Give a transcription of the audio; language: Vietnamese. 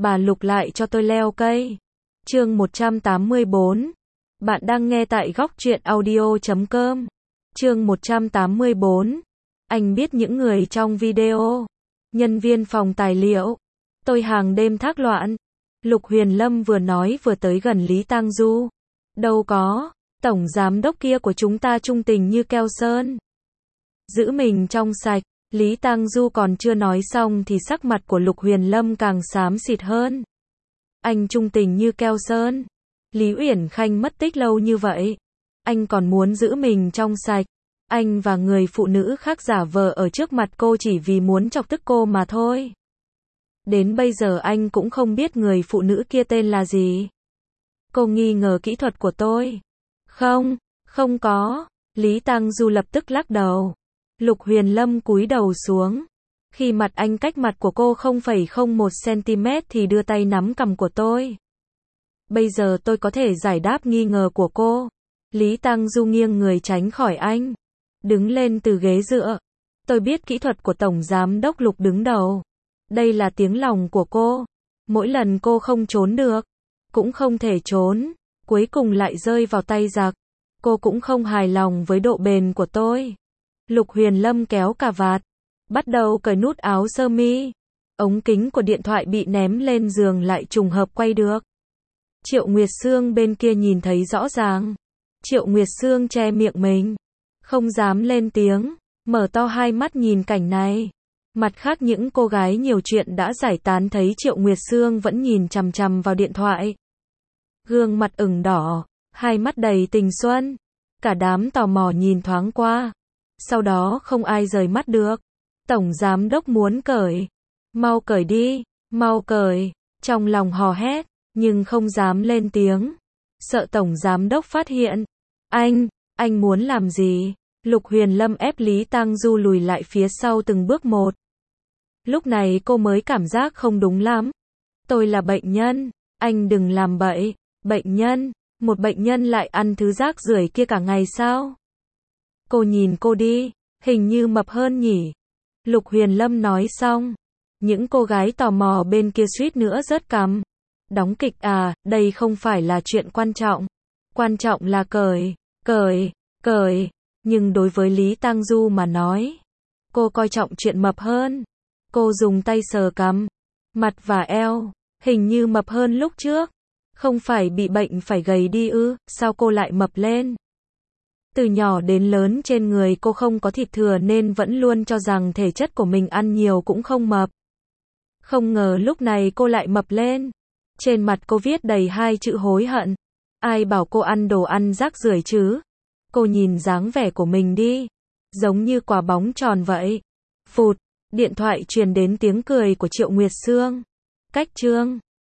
bà Lục lại cho tôi leo cây. Chương 184. Bạn đang nghe tại góc truyện audio.com. Chương 184. Anh biết những người trong video. Nhân viên phòng tài liệu. Tôi hàng đêm thác loạn. Lục Huyền Lâm vừa nói vừa tới gần Lý Tang Du. Đâu có, tổng giám đốc kia của chúng ta trung tình như keo sơn. Giữ mình trong sạch. Lý Tang Du còn chưa nói xong thì sắc mặt của Lục Huyền Lâm càng xám xịt hơn. Anh trung tình như keo sơn. Lý Uyển Khanh mất tích lâu như vậy. Anh còn muốn giữ mình trong sạch. Anh và người phụ nữ khác giả vờ ở trước mặt cô chỉ vì muốn chọc tức cô mà thôi. Đến bây giờ anh cũng không biết người phụ nữ kia tên là gì. Cô nghi ngờ kỹ thuật của tôi. Không có. Lý Tang Du lập tức lắc đầu. Lục Huyền Lâm cúi đầu xuống. Khi mặt anh cách mặt của cô 0,01 cm thì đưa tay nắm cằm của tôi. Bây giờ tôi có thể giải đáp nghi ngờ của cô. Lý Tang Du nghiêng người tránh khỏi anh. Đứng lên từ ghế dựa. Tôi biết kỹ thuật của Tổng Giám đốc Lục đứng đầu. Đây là tiếng lòng của cô. Mỗi lần cô không trốn được, cũng không thể trốn, cuối cùng lại rơi vào tay giặc. Cô cũng không hài lòng với độ bền của tôi. Lục Huyền Lâm kéo cà vạt, bắt đầu cởi nút áo sơ mi. Ống kính của điện thoại bị ném lên giường lại trùng hợp quay được. Triệu Nguyệt Sương bên kia nhìn thấy rõ ràng. Triệu Nguyệt Sương che miệng mình, không dám lên tiếng, mở to hai mắt nhìn cảnh này. Mặt khác những cô gái nhiều chuyện đã giải tán thấy Triệu Nguyệt Sương vẫn nhìn chằm chằm vào điện thoại. Gương mặt ửng đỏ, hai mắt đầy tình xuân. Cả đám tò mò nhìn thoáng qua. Sau đó không ai rời mắt được. Tổng giám đốc muốn cởi. Mau cởi đi, mau cởi. Trong lòng hò hét, nhưng không dám lên tiếng. Sợ tổng giám đốc phát hiện. Anh muốn làm gì? Lục Huyền Lâm ép Lý Tang Du lùi lại phía sau từng bước một. Lúc này cô mới cảm giác không đúng lắm. Tôi là bệnh nhân, anh đừng làm bậy. Bệnh nhân? Một bệnh nhân lại ăn thứ rác rưởi kia cả ngày sao? Cô nhìn cô đi, hình như mập hơn nhỉ? Lục Huyền Lâm nói xong. Những cô gái tò mò bên kia suýt nữa rớt cằm. Đóng kịch à, đây không phải là chuyện quan trọng. Quan trọng là cởi. Nhưng đối với Lý Tang Du mà nói, cô coi trọng chuyện mập hơn. Cô dùng tay sờ cằm, mặt và eo, hình như mập hơn lúc trước. Không phải bị bệnh phải gầy đi ư, sao cô lại mập lên? Từ nhỏ đến lớn trên người cô không có thịt thừa nên vẫn luôn cho rằng thể chất của mình ăn nhiều cũng không mập. Không ngờ lúc này cô lại mập lên. Trên mặt cô viết đầy hai chữ hối hận. Ai bảo cô ăn đồ ăn rác rưởi chứ? Cô nhìn dáng vẻ của mình đi, giống như quả bóng tròn vậy. Phụt, điện thoại truyền đến tiếng cười của Triệu Nguyệt Sương. Cách chương